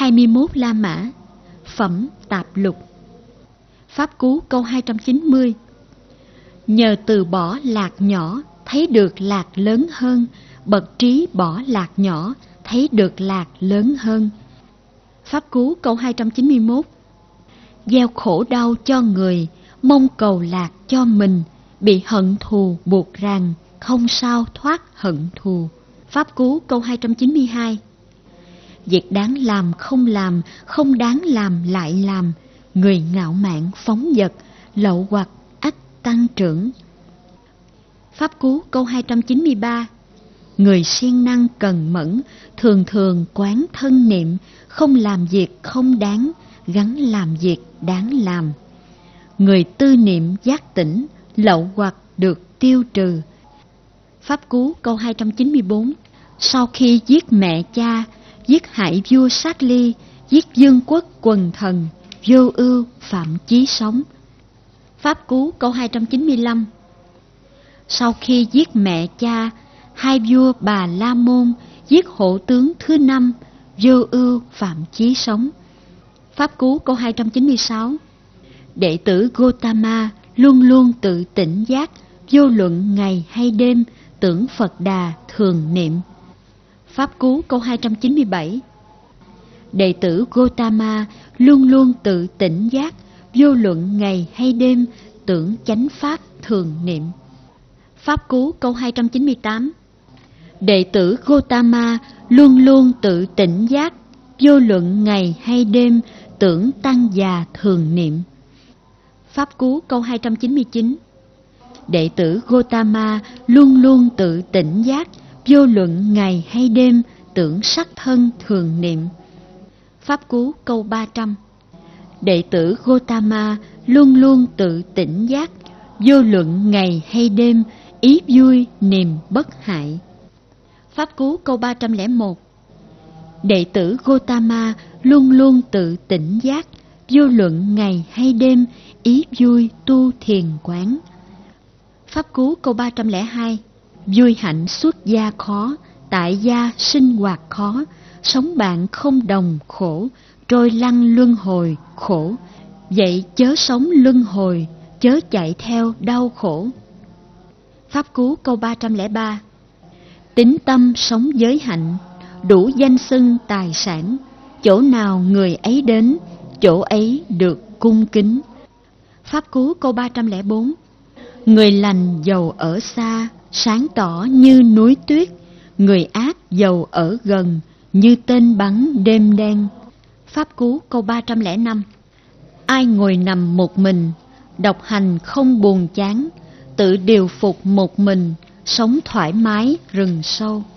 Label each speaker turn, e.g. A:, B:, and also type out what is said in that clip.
A: 21 La Mã. Phẩm Tạp Lục. Pháp Cú câu 290. Nhờ từ bỏ lạc nhỏ, thấy được lạc lớn hơn. Bậc trí bỏ lạc nhỏ, thấy được lạc lớn hơn. Pháp Cú câu 291. Gieo khổ đau cho người, mong cầu lạc cho mình. Bị hận thù buộc ràng, không sao thoát hận thù. Pháp Cú câu 292. Việc đáng làm, không đáng làm lại làm. Người ngạo mạn phóng dật, lậu hoặc ắt tăng trưởng. Pháp Cú câu 293. Người siêng năng cần mẫn, thường thường quán thân niệm. Không làm việc không đáng, gắn làm việc đáng làm. Người tư niệm giác tỉnh, lậu hoặc được tiêu trừ. Pháp Cú câu 294. Sau khi giết mẹ cha, giết hại vua Sát Ly, giết dương quốc quần thần, vô ưu phạm chí sống. Pháp Cú câu 295. Sau khi giết mẹ cha, hai vua Bà La Môn, giết hộ tướng thứ 5, vô ưu phạm chí sống. Pháp Cú câu 296. Đệ tử Gotama luôn luôn tự tỉnh giác, vô luận ngày hay đêm, tưởng Phật Đà thường niệm. Pháp Cú câu 297. Đệ tử Gotama luôn luôn tự tỉnh giác, vô luận ngày hay đêm, tưởng chánh pháp thường niệm. Pháp Cú câu 298. Đệ tử Gotama luôn luôn tự tỉnh giác, vô luận ngày hay đêm, tưởng tăng già thường niệm. Pháp Cú câu 299. Đệ tử Gotama luôn luôn tự tỉnh giác, vô luận ngày hay đêm, tưởng sắc thân thường niệm. Pháp Cú câu 300. Đệ tử Gotama luôn luôn tự tỉnh giác, vô luận ngày hay đêm, ý vui niềm bất hại. Pháp Cú câu 301. Đệ tử Gotama luôn luôn tự tỉnh giác, vô luận ngày hay đêm, ý vui tu thiền quán. Pháp Cú câu 302. Vui hạnh xuất gia khó, tại gia sinh hoạt khó, sống bạn không đồng khổ, trôi lăn luân hồi khổ. Vậy chớ sống luân hồi, chớ chạy theo đau khổ. Pháp Cú câu 303. Tín tâm sống giới hạnh, đủ danh xưng tài sản, chỗ nào người ấy đến, chỗ ấy được cung kính. Pháp Cú câu 304. Người lành giàu ở xa, sáng tỏ như núi tuyết, người ác giàu ở gần, như tên bắn đêm đen. Pháp Cú câu 305. Ai ngồi nằm một mình, độc hành không buồn chán, tự điều phục một mình, sống thoải mái rừng sâu.